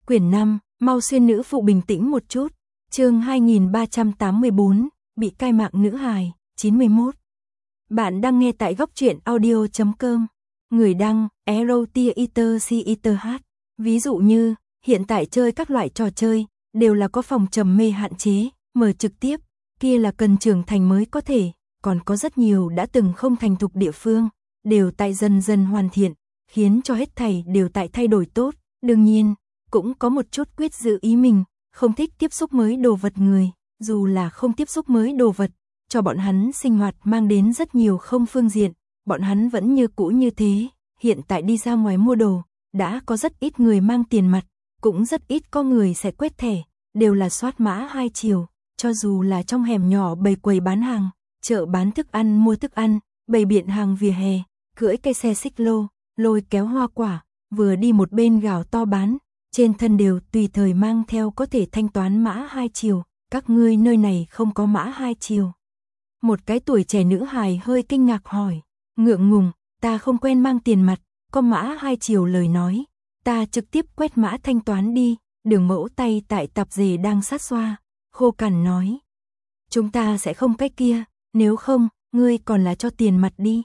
Quyển 5, mau xuyên nữ phụ bình tĩnh một chút. Chương 2384, bị cai mạng nữ hài, 91. Bạn đang nghe tại góc truyện audio.com. Người đăng, Erotiater. Ví dụ như, hiện tại chơi các loại trò chơi, đều là có phòng trầm mê hạn chế, mở trực tiếp, kia là cần trưởng thành mới có thể, còn có rất nhiều đã từng không thành thục địa phương, đều tại dần dần hoàn thiện, khiến cho hết thảy đều tại thay đổi tốt, đương nhiên, cũng có một chút quyết giữ ý mình, không thích tiếp xúc mới đồ vật người, dù là không tiếp xúc mới đồ vật, cho bọn hắn sinh hoạt mang đến rất nhiều không phương diện, bọn hắn vẫn như cũ như thế, hiện tại đi ra ngoài mua đồ, đã có rất ít người mang tiền mặt, cũng rất ít có người sẽ quét thẻ, đều là soát mã hai chiều, cho dù là trong hẻm nhỏ bày quầy bán hàng, chợ bán thức ăn mua thức ăn, bày biện hàng vỉa hè, cưỡi cây xe xích lô, lôi kéo hoa quả, vừa đi một bên gào to bán, trên thân đều tùy thời mang theo có thể thanh toán mã hai chiều, các ngươi nơi này không có mã hai chiều. Một cái tuổi trẻ nữ hài hơi kinh ngạc hỏi, ngượng ngùng, ta không quen mang tiền mặt, có mã hai chiều lời nói, ta trực tiếp quét mã thanh toán đi, Đường Mẫu tay tại tạp dề đang sát xoa, khô cằn nói. Chúng ta sẽ không cách kia, nếu không, ngươi còn là cho tiền mặt đi.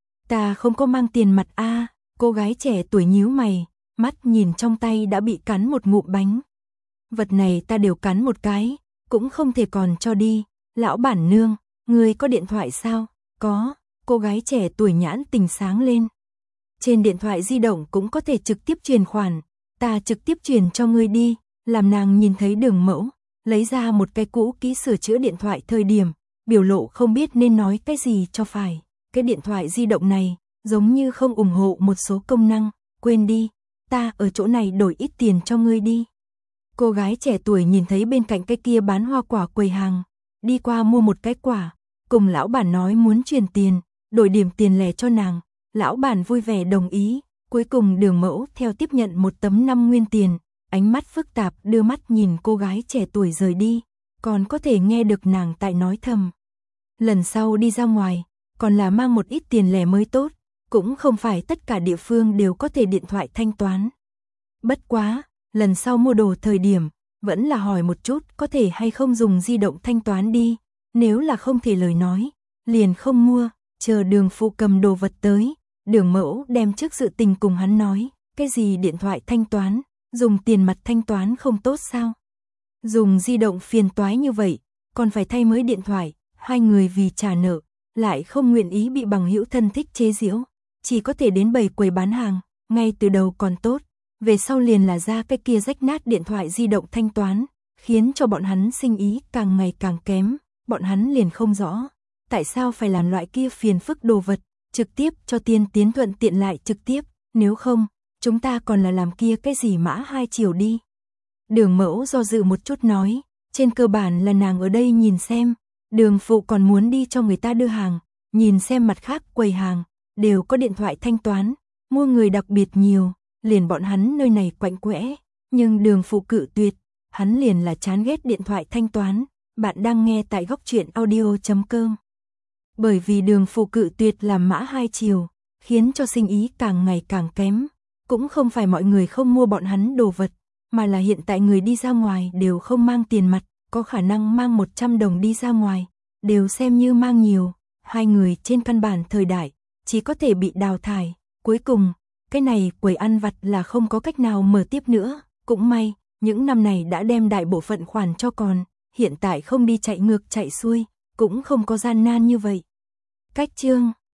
Ta không có mang tiền mặt a. Cô gái trẻ tuổi nhíu mày, mắt nhìn trong tay đã bị cắn một ngụm bánh. Vật này ta đều cắn một cái, cũng không thể còn cho đi, lão bản nương, ngươi có điện thoại sao? Có, cô gái trẻ tuổi nhãn tình sáng lên. Trên điện thoại di động cũng có thể trực tiếp truyền khoản, ta trực tiếp truyền cho ngươi đi, làm nàng nhìn thấy Đường Mẫu, lấy ra một cái cũ kỹ sửa chữa điện thoại thời điểm, biểu lộ không biết nên nói cái gì cho phải, cái điện thoại di động này, giống như không ủng hộ một số công năng, quên đi, ta ở chỗ này đổi ít tiền cho ngươi đi. Cô gái trẻ tuổi nhìn thấy bên cạnh cái kia bán hoa quả quầy hàng, đi qua mua một cái quả, cùng lão bản nói muốn truyền tiền, đổi điểm tiền lẻ cho nàng, lão bản vui vẻ đồng ý, cuối cùng Đường Mẫu theo tiếp nhận một tấm 5 nguyên tiền, ánh mắt phức tạp đưa mắt nhìn cô gái trẻ tuổi rời đi, còn có thể nghe được nàng tại nói thầm. Lần sau đi ra ngoài, còn là mang một ít tiền lẻ mới tốt, cũng không phải tất cả địa phương đều có thể điện thoại thanh toán. Bất quá, lần sau mua đồ thời điểm, vẫn là hỏi một chút có thể hay không dùng di động thanh toán đi, nếu là không thể lời nói, liền không mua, chờ Đường phụ cầm đồ vật tới, Đường Mẫu đem trước sự tình cùng hắn nói, cái gì điện thoại thanh toán, dùng tiền mặt thanh toán không tốt sao? Dùng di động phiền toái như vậy, còn phải thay mới điện thoại, hai người vì trả nợ, lại không nguyện ý bị bằng hữu thân thích chế giễu, chỉ có thể đến bày quầy bán hàng, ngay từ đầu còn tốt, về sau liền là ra cái kia rách nát điện thoại di động thanh toán, khiến cho bọn hắn sinh ý càng ngày càng kém, bọn hắn liền không rõ, tại sao phải làm loại kia phiền phức đồ vật, trực tiếp cho tiên tiến thuận tiện lại trực tiếp, nếu không, chúng ta còn là làm kia cái gì mã hai chiều đi. Đường Mẫu do dự một chút nói, trên cơ bản là nàng ở đây nhìn xem, Đường phụ còn muốn đi cho người ta đưa hàng, nhìn xem mặt khác quầy hàng, đều có điện thoại thanh toán, mua người đặc biệt nhiều, liền bọn hắn nơi này quạnh quẽ, nhưng Đường phụ cự tuyệt, hắn liền là chán ghét điện thoại thanh toán, bạn đang nghe tại góc truyện audio.com. Bởi vì Đường phụ cự tuyệt làm mã hai chiều, khiến cho sinh ý càng ngày càng kém, cũng không phải mọi người không mua bọn hắn đồ vật, mà là hiện tại người đi ra ngoài đều không mang tiền mặt, có khả năng mang 100 đồng đi ra ngoài, đều xem như mang nhiều, hai người trên căn bản thời đại, chỉ có thể bị đào thải, cuối cùng, cái này quầy ăn vặt là không có cách nào mở tiếp nữa, cũng may, những năm này đã đem đại bộ phận khoản cho còn, hiện tại không đi chạy ngược chạy xuôi, cũng không có gian nan như vậy. Cách chương